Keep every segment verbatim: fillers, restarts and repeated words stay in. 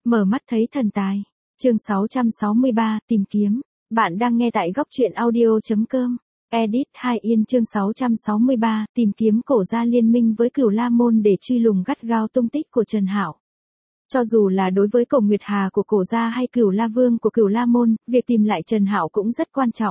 Mở mắt thấy thần tài. Chương sáu trăm sáu mươi ba, tìm kiếm. Bạn đang nghe tại góc truyện audio.com. Edit hai Yên chương sáu trăm sáu mươi ba, tìm kiếm Cổ Gia liên minh với Cửu La Môn để truy lùng gắt gao tung tích của Trần Hạo. Cho dù là đối với Cổ Nguyệt Hà của Cổ Gia hay Cửu La Vương của Cửu La Môn, việc tìm lại Trần Hạo cũng rất quan trọng.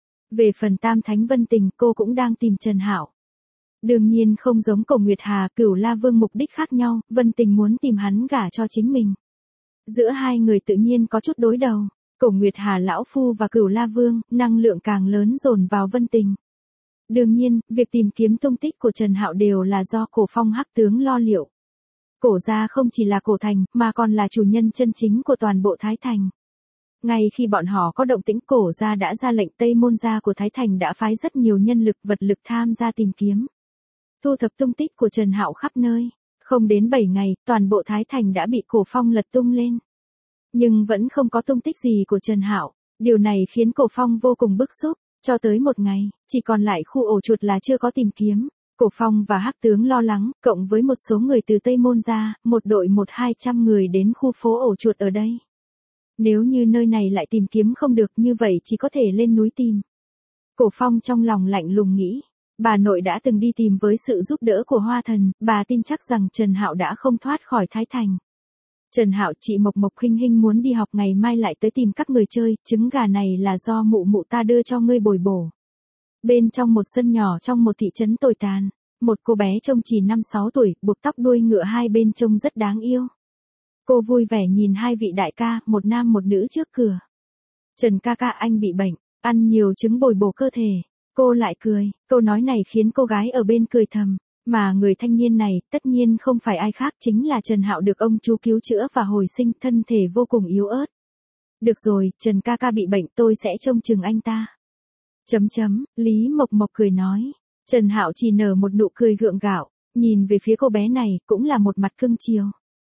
Về phần Tam Thánh Vân Tình, cô cũng đang tìm Trần Hạo. Đương nhiên không giống Cổ Nguyệt Hà, Cửu La Vương mục đích khác nhau, Vân Tình muốn tìm hắn gả cho chính mình. Giữa hai người tự nhiên có chút đối đầu. Cổ Nguyệt Hà lão phu và Cửu La Vương, năng lượng càng lớn dồn vào Vân Tình. Đương nhiên, việc tìm kiếm tung tích của Trần Hạo đều là do Cổ Phong hắc tướng lo liệu. Cổ Gia không chỉ là Cổ Thành, mà còn là chủ nhân chân chính của toàn bộ Thái Thành. Ngay khi bọn họ có động tĩnh, Cổ Gia đã ra lệnh, Tây Môn gia của Thái Thành đã phái rất nhiều nhân lực vật lực tham gia tìm kiếm. Thu thập tung tích của Trần Hạo khắp nơi. Không đến bảy ngày, toàn bộ Thái Thành đã bị Cổ Phong lật tung lên. Nhưng vẫn không có tung tích gì của Trần Hạo. Điều này khiến Cổ Phong vô cùng bức xúc. Cho tới một ngày, chỉ còn lại khu ổ chuột là chưa có tìm kiếm. Cổ Phong và hắc tướng lo lắng, cộng với một số người từ Tây Môn gia, một đội một hai trăm người đến khu phố ổ chuột ở đây. Nếu như nơi này lại tìm kiếm không được, như vậy chỉ có thể lên núi tìm. Cổ Phong trong lòng lạnh lùng nghĩ. Bà nội đã từng đi tìm với sự giúp đỡ của Hoa Thần, bà tin chắc rằng Trần Hạo đã không thoát khỏi Thái Thành. Trần Hạo, chị Mộc Mộc Hinh Hinh muốn đi học, ngày mai lại tới tìm các người chơi, trứng gà này là do mụ mụ ta đưa cho ngươi bồi bổ. Bên trong một sân nhỏ trong một thị trấn tồi tàn, một cô bé trông chỉ năm sáu tuổi, buộc tóc đuôi ngựa hai bên trông rất đáng yêu. Cô vui vẻ nhìn hai vị đại ca, một nam một nữ trước cửa. Trần ca ca, anh bị bệnh, ăn nhiều trứng bồi bổ cơ thể. Cô lại cười, câu nói này khiến cô gái ở bên cười thầm, mà người thanh niên này tất nhiên không phải ai khác, chính là Trần Hạo được ông chú cứu chữa và hồi sinh, thân thể vô cùng yếu ớt. Được rồi, Trần ca ca bị bệnh, tôi sẽ trông chừng anh ta. Chấm chấm, Lý Mộc Mộc cười nói. Trần Hạo chỉ nở một nụ cười gượng gạo, nhìn về phía cô bé này, cũng là một mặt cưng chiều.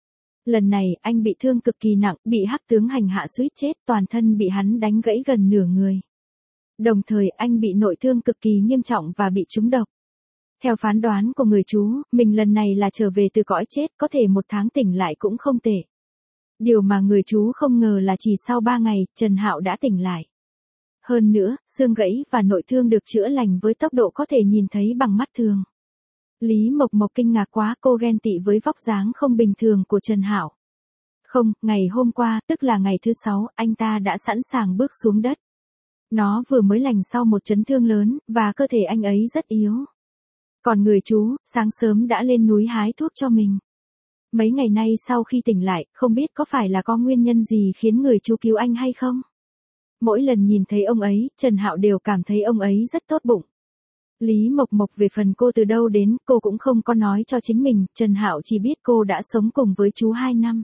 Lần này, anh bị thương cực kỳ nặng, bị hắc tướng hành hạ suýt chết, toàn thân bị hắn đánh gãy gần nửa người. Đồng thời, anh bị nội thương cực kỳ nghiêm trọng và bị trúng độc. Theo phán đoán của người chú, mình lần này là trở về từ cõi chết, có thể một tháng tỉnh lại cũng không tệ. Điều mà người chú không ngờ là chỉ sau ba ngày, Trần Hạo đã tỉnh lại. Hơn nữa, xương gãy và nội thương được chữa lành với tốc độ có thể nhìn thấy bằng mắt thường. Lý Mộc Mộc kinh ngạc quá, cô ghen tị với vóc dáng không bình thường của Trần Hạo. Không, ngày hôm qua, tức là ngày thứ sáu, anh ta đã sẵn sàng bước xuống đất. Nó vừa mới lành sau một chấn thương lớn, và cơ thể anh ấy rất yếu. Còn người chú, sáng sớm đã lên núi hái thuốc cho mình. Mấy ngày nay sau khi tỉnh lại, không biết có phải là có nguyên nhân gì khiến người chú cứu anh hay không? Mỗi lần nhìn thấy ông ấy, Trần Hạo đều cảm thấy ông ấy rất tốt bụng. Lý Mộc Mộc về phần cô từ đâu đến, cô cũng không có nói cho chính mình, Trần Hạo chỉ biết cô đã sống cùng với chú hai năm.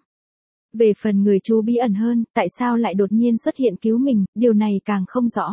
Về phần người chú bí ẩn hơn, tại sao lại đột nhiên xuất hiện cứu mình, điều này càng không rõ.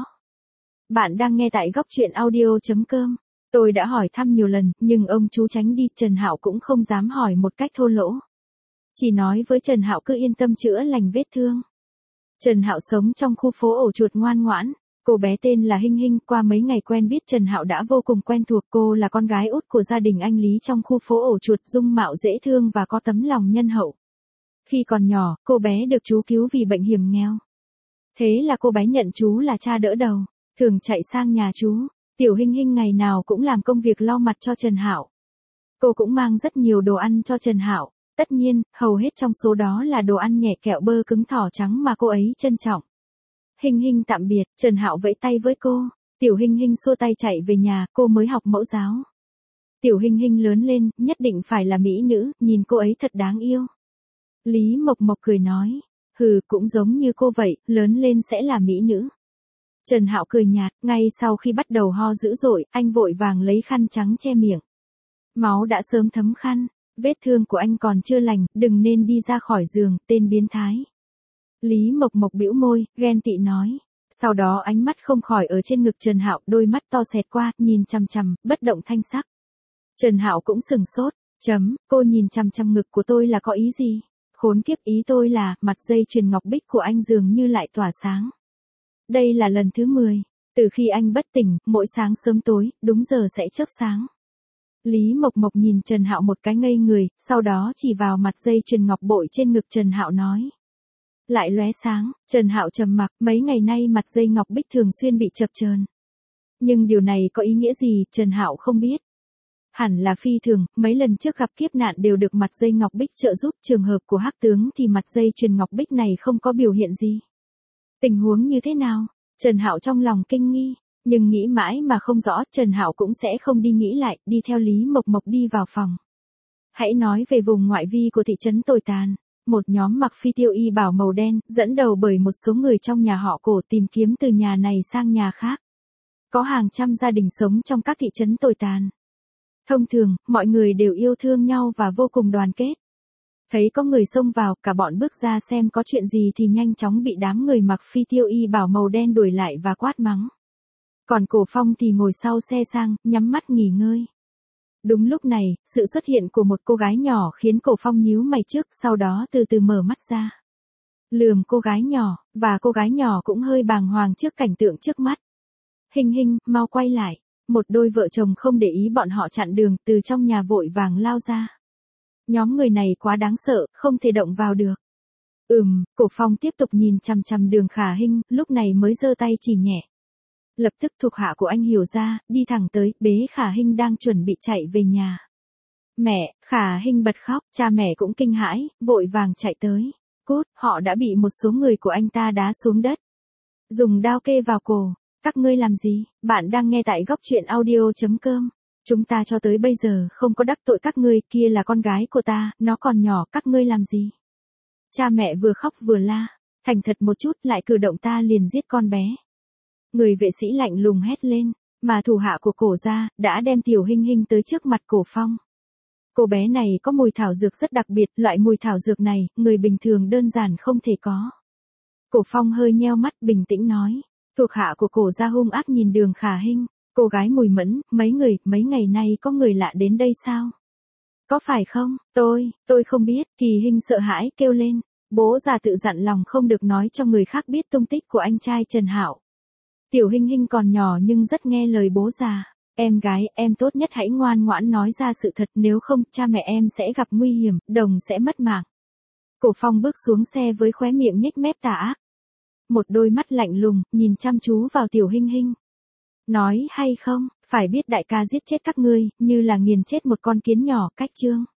Bạn đang nghe tại góc truyện audio.com. Tôi đã hỏi thăm nhiều lần, nhưng ông chú tránh đi, Trần Hạo cũng không dám hỏi một cách thô lỗ. Chỉ nói với Trần Hạo cứ yên tâm chữa lành vết thương. Trần Hạo sống trong khu phố ổ chuột ngoan ngoãn. Cô bé tên là Hinh Hinh, qua mấy ngày quen biết Trần Hạo đã vô cùng quen thuộc, cô là con gái út của gia đình anh Lý trong khu phố ổ chuột, dung mạo dễ thương và có tấm lòng nhân hậu. Khi còn nhỏ, cô bé được chú cứu vì bệnh hiểm nghèo. Thế là cô bé nhận chú là cha đỡ đầu, thường chạy sang nhà chú. Tiểu Hinh Hinh ngày nào cũng làm công việc lau mặt cho Trần Hạo. Cô cũng mang rất nhiều đồ ăn cho Trần Hạo, tất nhiên, hầu hết trong số đó là đồ ăn nhẹ, kẹo bơ cứng, thỏ trắng mà cô ấy trân trọng. Hinh Hinh tạm biệt, Trần Hạo vẫy tay với cô. Tiểu Hinh Hinh xua tay chạy về nhà, cô mới học mẫu giáo. Tiểu Hinh Hinh lớn lên, nhất định phải là mỹ nữ, nhìn cô ấy thật đáng yêu. Lý Mộc Mộc cười nói, hừ, cũng giống như cô vậy, lớn lên sẽ là mỹ nữ. Trần Hạo cười nhạt, ngay sau khi bắt đầu ho dữ dội, anh vội vàng lấy khăn trắng che miệng. Máu đã sớm thấm khăn, vết thương của anh còn chưa lành, đừng nên đi ra khỏi giường, tên biến thái. Lý Mộc Mộc bĩu môi, ghen tị nói. Sau đó ánh mắt không khỏi ở trên ngực Trần Hạo, đôi mắt to xẹt qua, nhìn chằm chằm, bất động thanh sắc. Trần Hạo cũng sừng sốt, chấm, cô nhìn chằm chằm ngực của tôi là có ý gì? Khốn kiếp, ý tôi là, mặt dây chuyền ngọc bích của anh dường như lại tỏa sáng. Đây là lần thứ mười, từ khi anh bất tỉnh, mỗi sáng sớm tối, đúng giờ sẽ chớp sáng. Lý Mộc Mộc nhìn Trần Hạo một cái ngây người, sau đó chỉ vào mặt dây chuyền ngọc bội trên ngực Trần Hạo nói. lại lóe sáng. Trần Hạo trầm mặc, mấy ngày nay mặt dây ngọc bích thường xuyên bị chập chờn. Nhưng điều này có ý nghĩa gì, Trần Hạo không biết. Hẳn là phi thường, mấy lần trước gặp kiếp nạn đều được mặt dây ngọc bích trợ giúp, trường hợp của Hắc tướng thì mặt dây chuyền ngọc bích này không có biểu hiện gì. Tình huống như thế nào? Trần Hạo trong lòng kinh nghi, nhưng nghĩ mãi mà không rõ, Trần Hạo cũng sẽ không đi nghĩ lại, đi theo Lý Mộc Mộc đi vào phòng. Hãy nói về vùng ngoại vi của thị trấn tồi tàn. Một nhóm mặc phi tiêu y bảo màu đen, dẫn đầu bởi một số người trong nhà họ Cổ tìm kiếm từ nhà này sang nhà khác. Có hàng trăm gia đình sống trong các thị trấn tồi tàn. Thông thường, mọi người đều yêu thương nhau và vô cùng đoàn kết. Thấy có người xông vào, cả bọn bước ra xem có chuyện gì thì nhanh chóng bị đám người mặc phi tiêu y bảo màu đen đuổi lại và quát mắng. Còn Cổ Phong thì ngồi sau xe sang, nhắm mắt nghỉ ngơi. Đúng lúc này, sự xuất hiện của một cô gái nhỏ khiến Cổ Phong nhíu mày trước, sau đó từ từ mở mắt ra. Lườm cô gái nhỏ, và cô gái nhỏ cũng hơi bàng hoàng trước cảnh tượng trước mắt. Hình Hình, mau quay lại. Một đôi vợ chồng không để ý bọn họ chặn đường, từ trong nhà vội vàng lao ra. Nhóm người này quá đáng sợ, không thể động vào được. Ừm, Cổ Phong tiếp tục nhìn chằm chằm Đường Khả Hinh, lúc này mới giơ tay chỉ nhẹ. Lập tức thuộc hạ của anh hiểu ra, đi thẳng tới, bế Khả Hinh đang chuẩn bị chạy về nhà. Mẹ, Khả Hinh bật khóc, cha mẹ cũng kinh hãi, vội vàng chạy tới. Cút, họ đã bị một số người của anh ta đá xuống đất. Dùng đao kê vào cổ. Các ngươi làm gì? Bạn đang nghe tại góc truyện audio chấm com. Chúng ta cho tới bây giờ không có đắc tội các ngươi, kia là con gái của ta, nó còn nhỏ, các ngươi làm gì? Cha mẹ vừa khóc vừa la, thành thật một chút lại cử động ta liền giết con bé. Người vệ sĩ lạnh lùng hét lên, mà thủ hạ của Cổ gia đã đem Tiểu Hinh Hinh tới trước mặt Cổ Phong. Cô bé này có mùi thảo dược rất đặc biệt, loại mùi thảo dược này, người bình thường đơn giản không thể có. Cổ Phong hơi nheo mắt bình tĩnh nói. Thuộc hạ của Cổ gia hung ác nhìn Đường Khả Hinh, cô gái mùi mẫn, mấy người, mấy ngày nay có người lạ đến đây sao? Có phải không? Tôi, tôi không biết. Kỳ Hinh sợ hãi kêu lên, bố già tự dặn lòng không được nói cho người khác biết tung tích của anh trai Trần Hạo. Tiểu Hinh Hinh còn nhỏ nhưng rất nghe lời bố già. Em gái, em tốt nhất hãy ngoan ngoãn nói ra sự thật, nếu không, cha mẹ em sẽ gặp nguy hiểm, Đồng sẽ mất mạng. Cổ Phong bước xuống xe với khóe miệng nhếch mép tà ác. Một đôi mắt lạnh lùng, nhìn chăm chú vào Tiểu Hinh Hinh. Nói hay không, phải biết đại ca giết chết các ngươi, như là nghiền chết một con kiến nhỏ, cách chương.